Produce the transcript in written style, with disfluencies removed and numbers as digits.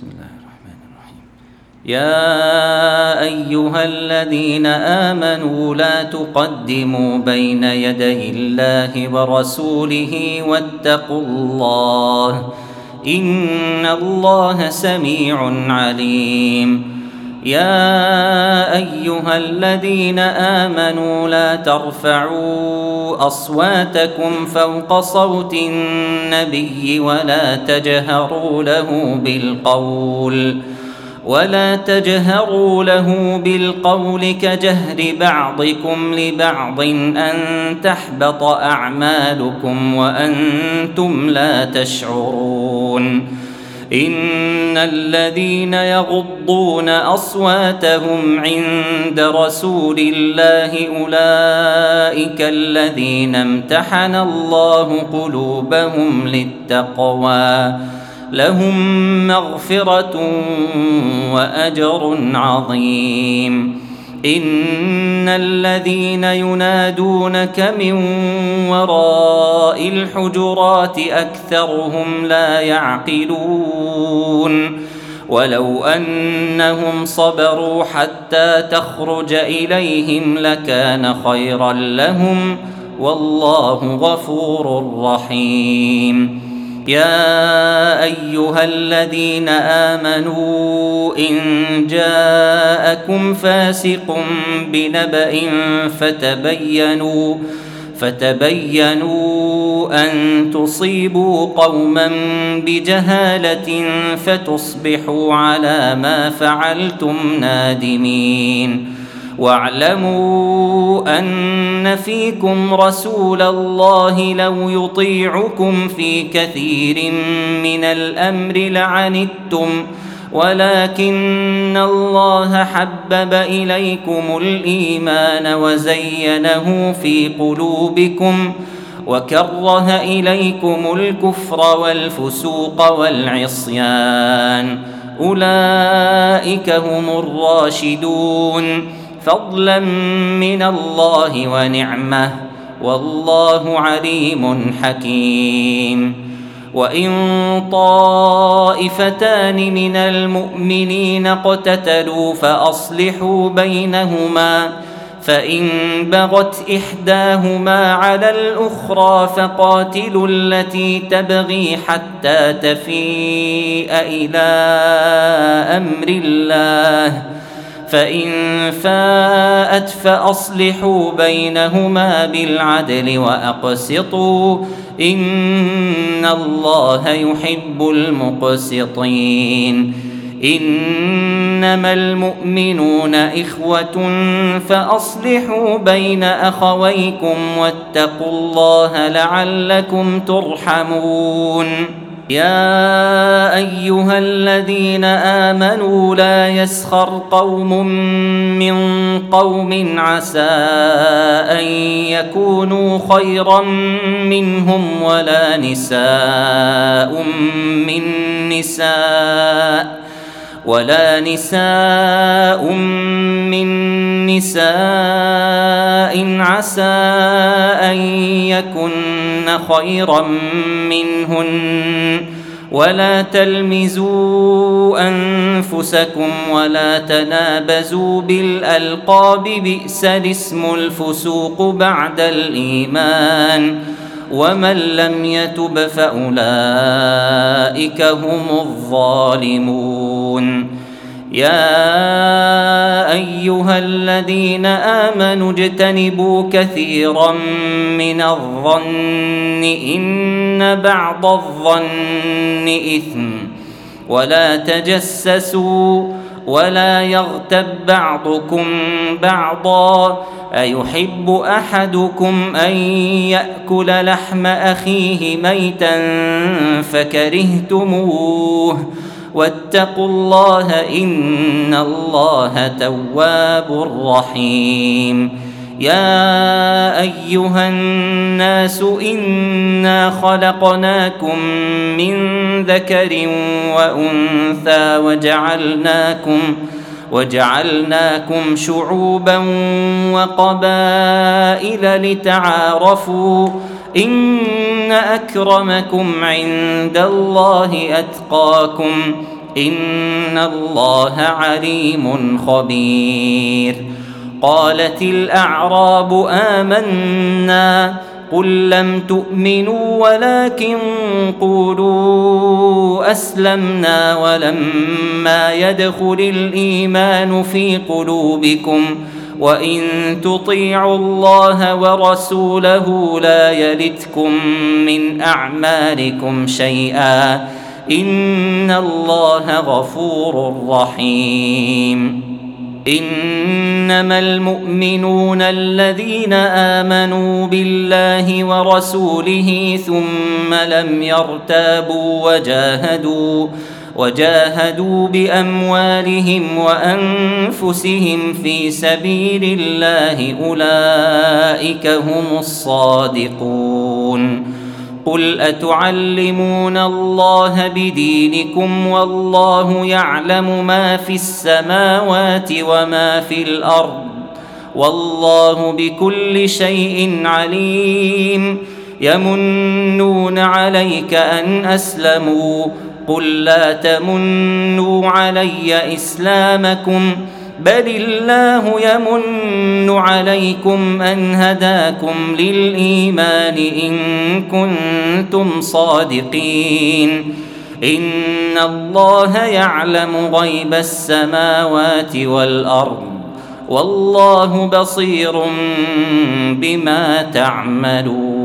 بسم الله الرحمن الرحيم. يا أيها الذين آمنوا لا تقدموا بين يدي الله ورسوله واتقوا الله إن الله سميع عليم. يا أيها الذين آمنوا لا ترفعوا أصواتكم فوق صوت النبي ولا تجهروا له بالقول كجهر بعضكم لبعض أن تحبط أعمالكم وأنتم لا تشعرون. إن الذين يغضون أصواتهم عند رسول الله أولئك الذين امتحن الله قلوبهم للتقوى لهم مغفرة وأجر عظيم. إن الذين ينادونك من وراء الحجرات أكثرهم لا يعقلون. ولو أنهم صبروا حتى تخرج إليهم لكان خيرا لهم والله غفور رحيم. يا أيها الذين آمنوا إن جاءكم فاسق بنبأ فتبينوا أن تصيبوا قوما بجهالة فتصبحوا على ما فعلتم نادمين. واعلموا أن فيكم رسول الله لو يطيعكم في كثير من الأمر لعنتم ولكن الله حبب إليكم الإيمان وزينه في قلوبكم وكره إليكم الكفر والفسوق والعصيان أولئك هم الراشدون فضلا من الله ونعمه والله عليم حكيم. وإن طائفتان من المؤمنين اقتتلوا فأصلحوا بينهما فإن بغت إحداهما على الأخرى فقاتلوا التي تبغي حتى تفيء إلى أمر الله فإن فاءت فأصلحوا بينهما بالعدل وأقسطوا إن الله يحب المقسطين. إنما المؤمنون إخوة فأصلحوا بين أخويكم واتقوا الله لعلكم ترحمون. يا أيها الذين آمنوا لا يسخر قوم من قوم عسى أن يكونوا خيرا منهم ولا نساء من نساء عسى أن يكن خيرا منهن ولا تلمزوا أنفسكم ولا تنابزوا بالألقاب بئس الاسم الفسوق بعد الإيمان ومن لم يتب فأولئك هم الظالمون. يا أيها الذين آمنوا اجتنبوا كثيرا من الظن إن بعض الظن إثم ولا تجسسوا ولا يغتب بعضكم بعضا أيحب أحدكم أن يأكل لحم أخيه ميتا فكرهتموه واتقوا الله إن الله تواب رحيم. يا أيها الناس إنا خلقناكم من ذكر وأنثى وجعلناكم شعوبا وقبائل لتعارفوا إن أكرمكم عند الله أتقاكم إن الله عليم خبير. قالت الأعراب آمنا قل لم تؤمنوا ولكن قولوا أسلمنا ولما يدخل الإيمان في قلوبكم وإن تطيعوا الله ورسوله لا يلتكم من أعمالكم شيئا إن الله غفور رحيم. إنما المؤمنون الذين آمنوا بالله ورسوله ثم لم يرتابوا وجاهدوا بأموالهم وأنفسهم في سبيل الله أولئك هم الصادقون. قل أتعلمون الله بدينكم والله يعلم ما في السماوات وما في الأرض والله بكل شيء عليم. يمنون عليك أن أسلموا قل لا تمنوا علي إسلامكم بل الله يمن عليكم أن هداكم للإيمان إن كنتم صادقين. إن الله يعلم غيب السماوات والأرض والله بصير بما تعملون.